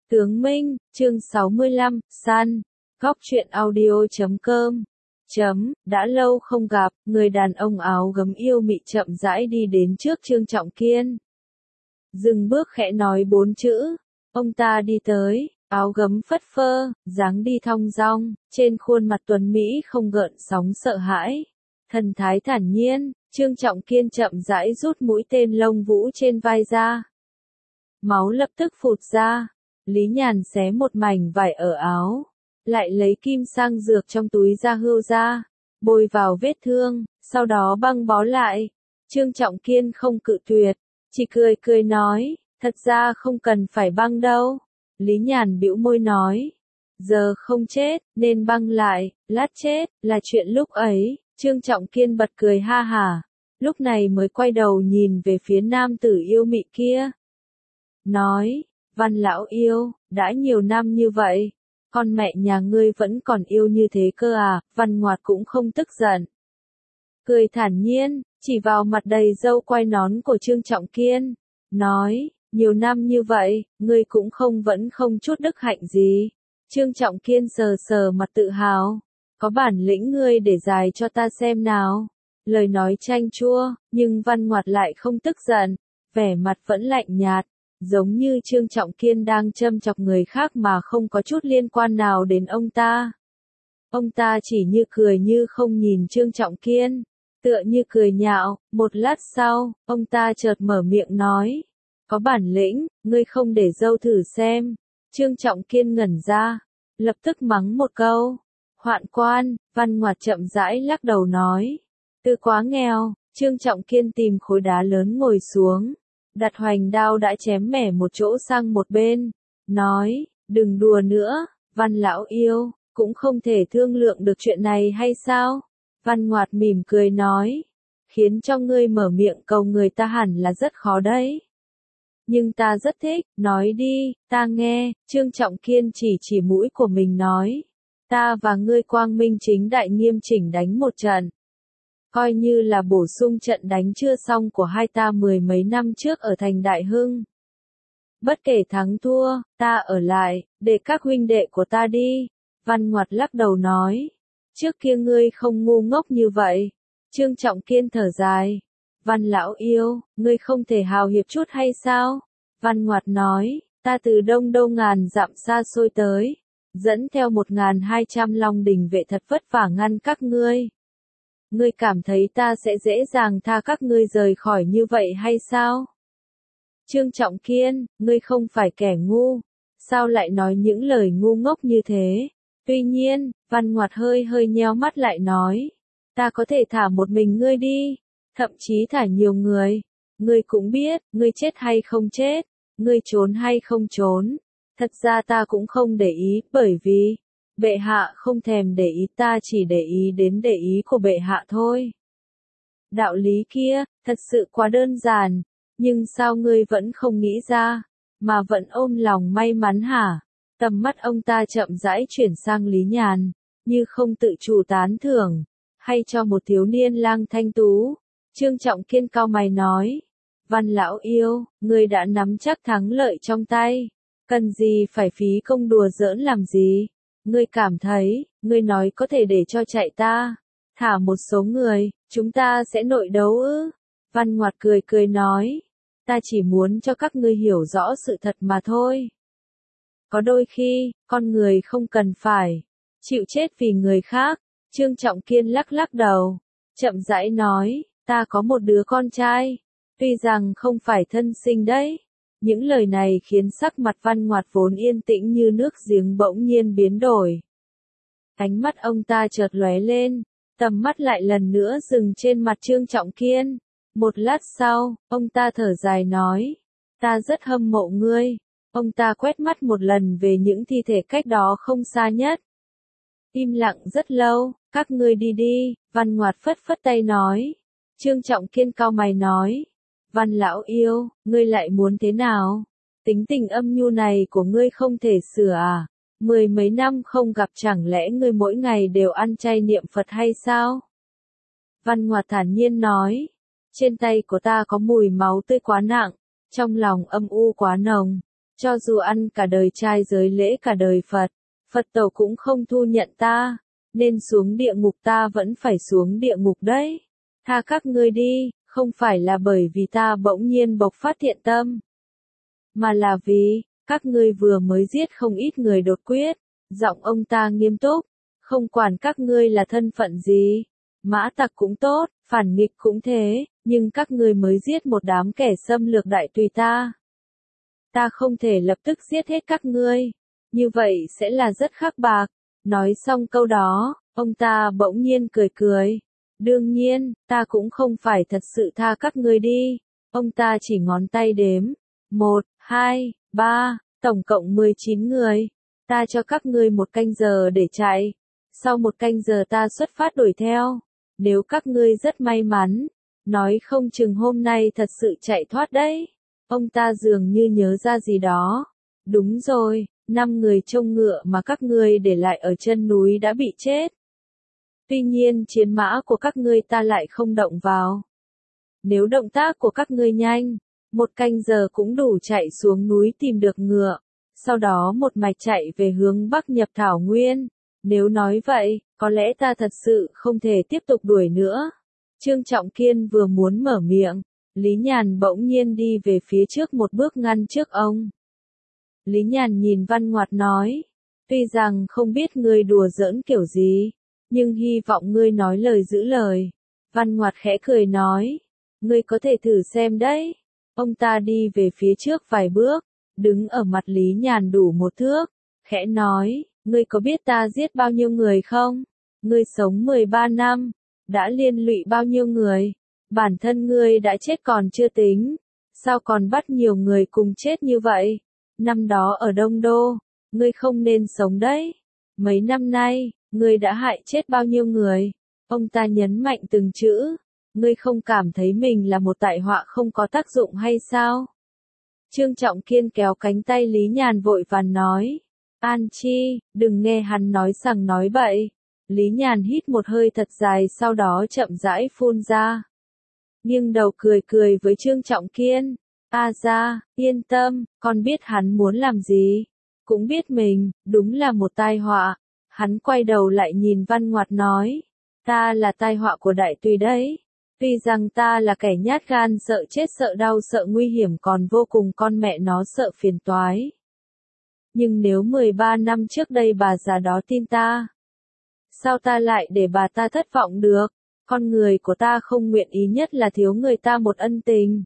Tướng Minh, chương 65, săn. Góc truyện audio.com. Đã lâu không gặp, người đàn ông áo gấm yêu mị chậm rãi đi đến trước Trương Trọng Kiên. Dừng bước khẽ nói 4 chữ. Ông ta đi tới, áo gấm phất phơ, dáng đi thong dong, trên khuôn mặt tuấn Mỹ không gợn sóng sợ hãi. Thần thái thản nhiên, Trương Trọng Kiên chậm rãi rút mũi tên lông vũ trên vai ra. Máu lập tức phụt ra. Lý Nhàn xé một mảnh vải ở áo, lại lấy kim sang dược trong túi da hươu ra, bôi vào vết thương, sau đó băng bó lại. Trương Trọng Kiên không cự tuyệt, chỉ cười cười nói, thật ra không cần phải băng đâu. Lý Nhàn bĩu môi nói, giờ không chết, nên băng lại, lát chết, là chuyện lúc ấy. Trương Trọng Kiên bật cười ha hả, lúc này mới quay đầu nhìn về phía nam tử yêu mị kia. Nói, Văn lão yêu, đã nhiều năm như vậy, con mẹ nhà ngươi vẫn còn yêu như thế cơ à? Văn Ngoạt cũng không tức giận. Cười thản nhiên, chỉ vào mặt đầy râu quai nón của Trương Trọng Kiên, nói, nhiều năm như vậy, ngươi cũng vẫn không chút đức hạnh gì. Trương Trọng Kiên sờ sờ mặt tự hào, có bản lĩnh ngươi để dài cho ta xem nào. Lời nói chanh chua, nhưng Văn Ngoạt lại không tức giận, vẻ mặt vẫn lạnh nhạt. Giống như Trương Trọng Kiên đang châm chọc người khác mà không có chút liên quan nào đến ông ta. Ông ta chỉ như cười như không nhìn Trương Trọng Kiên, tựa như cười nhạo. Một lát sau, ông ta chợt mở miệng nói, có bản lĩnh, ngươi không để dâu thử xem. Trương Trọng Kiên ngẩn ra, lập tức mắng một câu, hoạn quan. Văn Ngoạt chậm rãi lắc đầu nói, tư quá nghèo. Trương Trọng Kiên tìm khối đá lớn ngồi xuống, đặt hoành đao đã chém mẻ một chỗ sang một bên, nói, đừng đùa nữa, Văn lão yêu, cũng không thể thương lượng được chuyện này hay sao? Văn Ngoạt mỉm cười nói, khiến cho ngươi mở miệng cầu người ta hẳn là rất khó đấy. Nhưng ta rất thích, nói đi, ta nghe. Trương Trọng Kiên chỉ mũi của mình nói, ta và ngươi quang minh chính đại nghiêm chỉnh đánh một trận. Coi như là bổ sung trận đánh chưa xong của hai ta 10 mấy năm trước ở thành Đại Hưng. Bất kể thắng thua, ta ở lại, để các huynh đệ của ta đi. Văn Ngoạt lắc đầu nói, trước kia ngươi không ngu ngốc như vậy. Trương Trọng Kiên thở dài, Văn lão yêu, ngươi không thể hào hiệp chút hay sao? Văn Ngoạt nói, ta từ đông đâu ngàn dặm xa xôi tới, dẫn theo 1.200 long đình vệ thật vất vả ngăn các ngươi. Ngươi cảm thấy ta sẽ dễ dàng tha các ngươi rời khỏi như vậy hay sao? Trương Trọng Kiên, ngươi không phải kẻ ngu, sao lại nói những lời ngu ngốc như thế? Tuy nhiên, Văn Ngoạt hơi nheo mắt lại nói, ta có thể thả một mình ngươi đi, thậm chí thả nhiều người. Ngươi cũng biết, ngươi chết hay không chết, ngươi trốn hay không trốn. Thật ra ta cũng không để ý, bởi vì bệ hạ không thèm để ý, ta chỉ để ý đến để ý của bệ hạ thôi. Đạo lý kia, thật sự quá đơn giản, nhưng sao ngươi vẫn không nghĩ ra, mà vẫn ôm lòng may mắn hả? Tầm mắt ông ta chậm rãi chuyển sang Lý Nhàn, như không tự chủ tán thưởng, hay cho một thiếu niên lang thanh tú. Trương Trọng Kiên cau mày nói, Văn lão yêu, ngươi đã nắm chắc thắng lợi trong tay, cần gì phải phí công đùa giỡn làm gì? Ngươi cảm thấy, ngươi nói có thể để cho chạy ta, thả một số người, chúng ta sẽ nội đấu ư? Văn Ngoạt cười nói, ta chỉ muốn cho các ngươi hiểu rõ sự thật mà thôi. Có đôi khi, con người không cần phải chịu chết vì người khác. Trương Trọng Kiên lắc đầu, chậm rãi nói, ta có một đứa con trai, tuy rằng không phải thân sinh đấy. Những lời này khiến sắc mặt Văn Ngoạt vốn yên tĩnh như nước giếng bỗng nhiên biến đổi. Ánh mắt ông ta chợt lóe lên, tầm mắt lại lần nữa dừng trên mặt Trương Trọng Kiên. Một lát sau, ông ta thở dài nói, ta rất hâm mộ ngươi. Ông ta quét mắt một lần về những thi thể cách đó không xa nhất. Im lặng rất lâu, các ngươi đi đi. Văn Ngoạt phất tay nói. Trương Trọng Kiên cau mày nói, Văn lão yêu, ngươi lại muốn thế nào? Tính tình âm nhu này của ngươi không thể sửa à? 10 mấy năm không gặp, chẳng lẽ ngươi mỗi ngày đều ăn chay niệm Phật hay sao? Văn Ngoạt thản nhiên nói, trên tay của ta có mùi máu tươi quá nặng, trong lòng âm u quá nồng. Cho dù ăn cả đời trai giới lễ cả đời Phật, Phật tổ cũng không thu nhận ta, nên xuống địa ngục ta vẫn phải xuống địa ngục đấy. Tha các ngươi đi, không phải là bởi vì ta bỗng nhiên bộc phát thiện tâm, mà là vì, các ngươi vừa mới giết không ít người đột quyết. Giọng ông ta nghiêm túc, không quản các ngươi là thân phận gì, mã tặc cũng tốt, phản nghịch cũng thế, nhưng các ngươi mới giết một đám kẻ xâm lược đại tùy ta. Ta không thể lập tức giết hết các ngươi, như vậy sẽ là rất khắc bạc. Nói xong câu đó, ông ta bỗng nhiên cười cười. Đương nhiên, ta cũng không phải thật sự tha các ngươi đi. Ông ta chỉ ngón tay đếm. 1, 2, 3, tổng cộng 19 người. Ta cho các ngươi 1 canh giờ để chạy. Sau 1 canh giờ ta xuất phát đuổi theo. Nếu các ngươi rất may mắn, nói không chừng hôm nay thật sự chạy thoát đấy. Ông ta dường như nhớ ra gì đó. Đúng rồi, 5 người trông ngựa mà các ngươi để lại ở chân núi đã bị chết. Tuy nhiên chiến mã của các ngươi ta lại không động vào. Nếu động tác của các ngươi nhanh, 1 canh giờ cũng đủ chạy xuống núi tìm được ngựa, sau đó một mạch chạy về hướng bắc nhập thảo nguyên. Nếu nói vậy, có lẽ ta thật sự không thể tiếp tục đuổi nữa. Trương Trọng Kiên vừa muốn mở miệng, Lý Nhàn bỗng nhiên đi về phía trước một bước ngăn trước ông. Lý Nhàn nhìn Văn Ngoạt nói, tuy rằng không biết ngươi đùa giỡn kiểu gì, nhưng hy vọng ngươi nói lời giữ lời. Văn Ngoạt khẽ cười nói, ngươi có thể thử xem đấy. Ông ta đi về phía trước vài bước, đứng ở mặt Lý Nhàn đủ 1 thước, khẽ nói, ngươi có biết ta giết bao nhiêu người không? Ngươi sống 13 năm, đã liên lụy bao nhiêu người? Bản thân ngươi đã chết còn chưa tính, sao còn bắt nhiều người cùng chết như vậy? Năm đó ở Đông Đô, ngươi không nên sống đấy. Mấy năm nay, ngươi đã hại chết bao nhiêu người? Ông ta nhấn mạnh từng chữ, ngươi không cảm thấy mình là một tai họa không có tác dụng hay sao? Trương Trọng Kiên kéo cánh tay Lý Nhàn vội vàng nói, An Chi, đừng nghe hắn nói sằng nói bậy. Lý Nhàn hít một hơi thật dài sau đó chậm rãi phun ra. Nghiêng đầu cười cười với Trương Trọng Kiên. A gia, yên tâm, con biết hắn muốn làm gì. Cũng biết mình, đúng là một tai họa. Hắn quay đầu lại nhìn Văn Ngoạt nói. Ta là tai họa của đại tùy đấy. Tuy rằng ta là kẻ nhát gan sợ chết sợ đau sợ nguy hiểm còn vô cùng con mẹ nó sợ phiền toái. Nhưng nếu 13 năm trước đây bà già đó tin ta, sao ta lại để bà ta thất vọng được? Con người của ta không nguyện ý nhất là thiếu người ta một ân tình.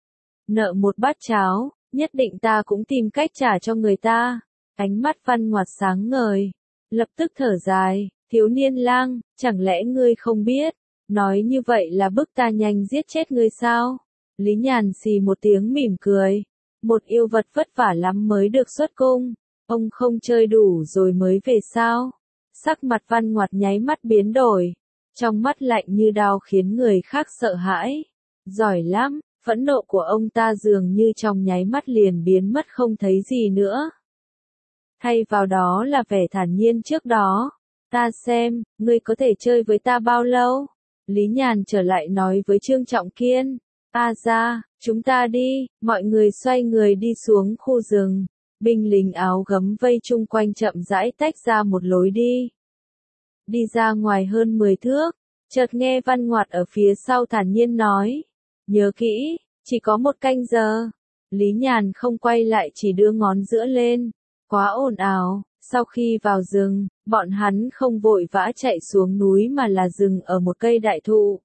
Nợ một bát cháo, nhất định ta cũng tìm cách trả cho người ta. Ánh mắt Văn Ngoạt sáng ngời, lập tức thở dài, thiếu niên lang, chẳng lẽ ngươi không biết, nói như vậy là bức ta nhanh giết chết ngươi sao? Lý Nhàn xì một tiếng mỉm cười, một yêu vật vất vả lắm mới được xuất cung, ông không chơi đủ rồi mới về sao? Sắc mặt Văn Ngoạt nháy mắt biến đổi, trong mắt lạnh như đao khiến người khác sợ hãi. Giỏi lắm, phẫn nộ của ông ta dường như trong nháy mắt liền biến mất không thấy gì nữa. Thay vào đó là vẻ thản nhiên trước đó. Ta xem, ngươi có thể chơi với ta bao lâu? Lý Nhàn trở lại nói với Trương Trọng Kiên. A gia, chúng ta đi, mọi người xoay người đi xuống khu rừng. Binh lính áo gấm vây chung quanh chậm rãi tách ra một lối đi. Đi ra ngoài hơn 10 thước, chợt nghe Văn Ngoạt ở phía sau thản nhiên nói. Nhớ kỹ, chỉ có 1 canh giờ. Lý Nhàn không quay lại chỉ đưa ngón giữa lên. Quá ồn ào, sau khi vào rừng, bọn hắn không vội vã chạy xuống núi mà là dừng ở một cây đại thụ.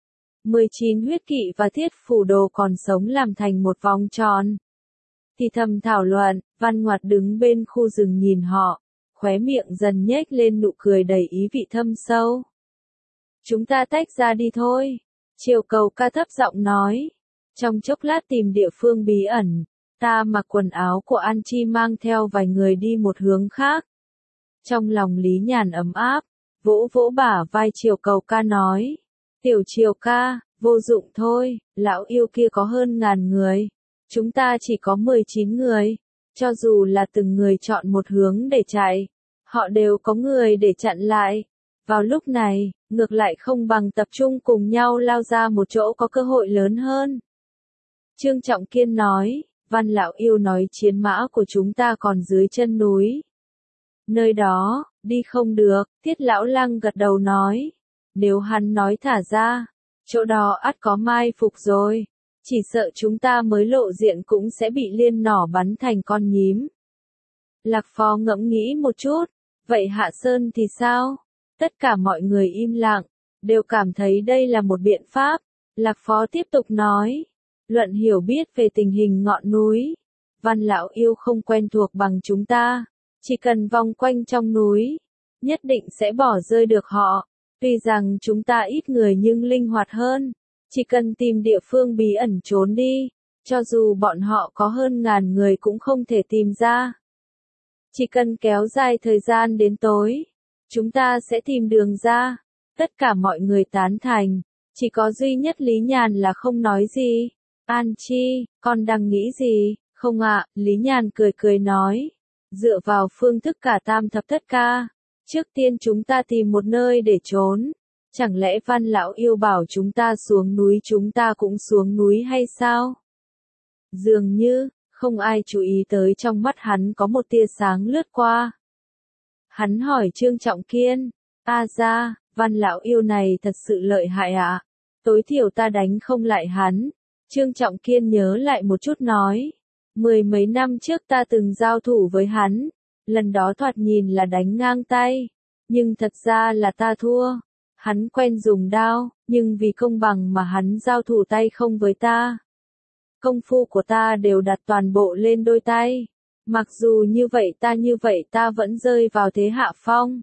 19 huyết kỵ và thiết phủ đồ còn sống làm thành một vòng tròn. Thì thầm thảo luận, Văn Ngoạt đứng bên khu rừng nhìn họ, khóe miệng dần nhếch lên nụ cười đầy ý vị thâm sâu. Chúng ta tách ra đi thôi. Triều Cầu ca thấp giọng nói. Trong chốc lát tìm địa phương bí ẩn, ta mặc quần áo của An Chi mang theo vài người đi một hướng khác. Trong lòng Lý Nhàn ấm áp, vỗ vỗ bả vai Triều Cầu ca nói. Tiểu Triều ca, vô dụng thôi, lão yêu kia có hơn 1000 người. Chúng ta chỉ có 19 người. Cho dù là từng người chọn một hướng để chạy, họ đều có người để chặn lại. Vào lúc này, ngược lại không bằng tập trung cùng nhau lao ra một chỗ có cơ hội lớn hơn. Trương Trọng Kiên nói, Văn Lão Yêu nói chiến mã của chúng ta còn dưới chân núi. Nơi đó, đi không được, Tiết Lão Lăng gật đầu nói. Nếu hắn nói thả ra, chỗ đó ắt có mai phục rồi. Chỉ sợ chúng ta mới lộ diện cũng sẽ bị liên nỏ bắn thành con nhím. Lạc Phó ngẫm nghĩ một chút, vậy Hạ Sơn thì sao? Tất cả mọi người im lặng, đều cảm thấy đây là một biện pháp. Lạc Phó tiếp tục nói, luận hiểu biết về tình hình ngọn núi. Văn Lão Yêu không quen thuộc bằng chúng ta, chỉ cần vòng quanh trong núi, nhất định sẽ bỏ rơi được họ. Tuy rằng chúng ta ít người nhưng linh hoạt hơn, chỉ cần tìm địa phương bí ẩn trốn đi, cho dù bọn họ có hơn ngàn người cũng không thể tìm ra. Chỉ cần kéo dài thời gian đến tối, chúng ta sẽ tìm đường ra. Tất cả mọi người tán thành, chỉ có duy nhất Lý Nhàn là không nói gì. An Chi, con đang nghĩ gì? Không ạ, Lý Nhàn cười cười nói. Dựa vào phương thức cả tam thập thất ca, trước tiên chúng ta tìm một nơi để trốn. Chẳng lẽ Văn Lão Yêu bảo chúng ta xuống núi chúng ta cũng xuống núi hay sao? Dường như, không ai chú ý tới trong mắt hắn có một tia sáng lướt qua. Hắn hỏi Trương Trọng Kiên, ra, Văn Lão Yêu này thật sự lợi hại ạ. Tối thiểu ta đánh không lại hắn. Trương Trọng Kiên nhớ lại một chút nói. 10 mấy năm trước ta từng giao thủ với hắn. Lần đó thoạt nhìn là đánh ngang tay. Nhưng thật ra là ta thua. Hắn quen dùng đao, nhưng vì công bằng mà hắn giao thủ tay không với ta. Công phu của ta đều đặt toàn bộ lên đôi tay. Mặc dù như vậy ta vẫn rơi vào thế hạ phong.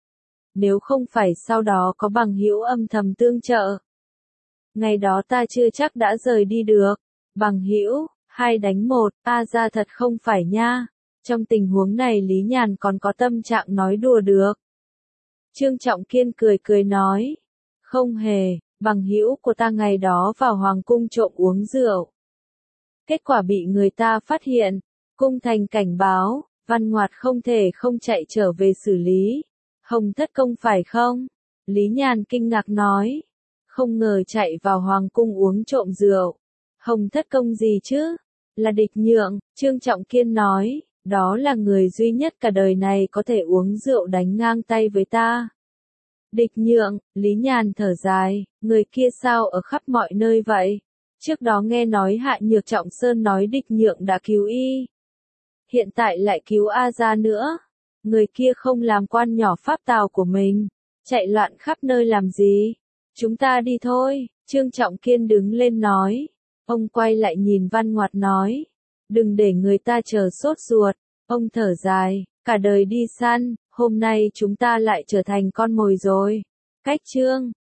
Nếu không phải sau đó có bằng hữu âm thầm tương trợ. Ngày đó ta chưa chắc đã rời đi được. Bằng hữu, 2 đánh 1, ra thật không phải nha. Trong tình huống này Lý Nhàn còn có tâm trạng nói đùa được. Trương Trọng Kiên cười cười nói. Không hề, bằng hữu của ta ngày đó vào hoàng cung trộm uống rượu. Kết quả bị người ta phát hiện, cung thành cảnh báo, Văn Ngoạt không thể không chạy trở về xử lý. Hồng Thất Công phải không? Lý Nhàn kinh ngạc nói. Không ngờ chạy vào hoàng cung uống trộm rượu. Hồng Thất Công gì chứ? Là Địch Nhượng, Trương Trọng Kiên nói. Đó là người duy nhất cả đời này có thể uống rượu đánh ngang tay với ta. Địch Nhượng, Lý Nhàn thở dài, người kia sao ở khắp mọi nơi vậy? Trước đó nghe nói Hạ Nhược Trọng Sơn nói Địch Nhượng đã cứu y. Hiện tại lại cứu A ra nữa. Người kia không làm quan nhỏ pháp tào của mình. Chạy loạn khắp nơi làm gì? Chúng ta đi thôi. Trương Trọng Kiên đứng lên nói. Ông quay lại nhìn Văn Ngoạt nói. Đừng để người ta chờ sốt ruột. Ông thở dài, cả đời đi săn, hôm nay chúng ta lại trở thành con mồi rồi. Cách chương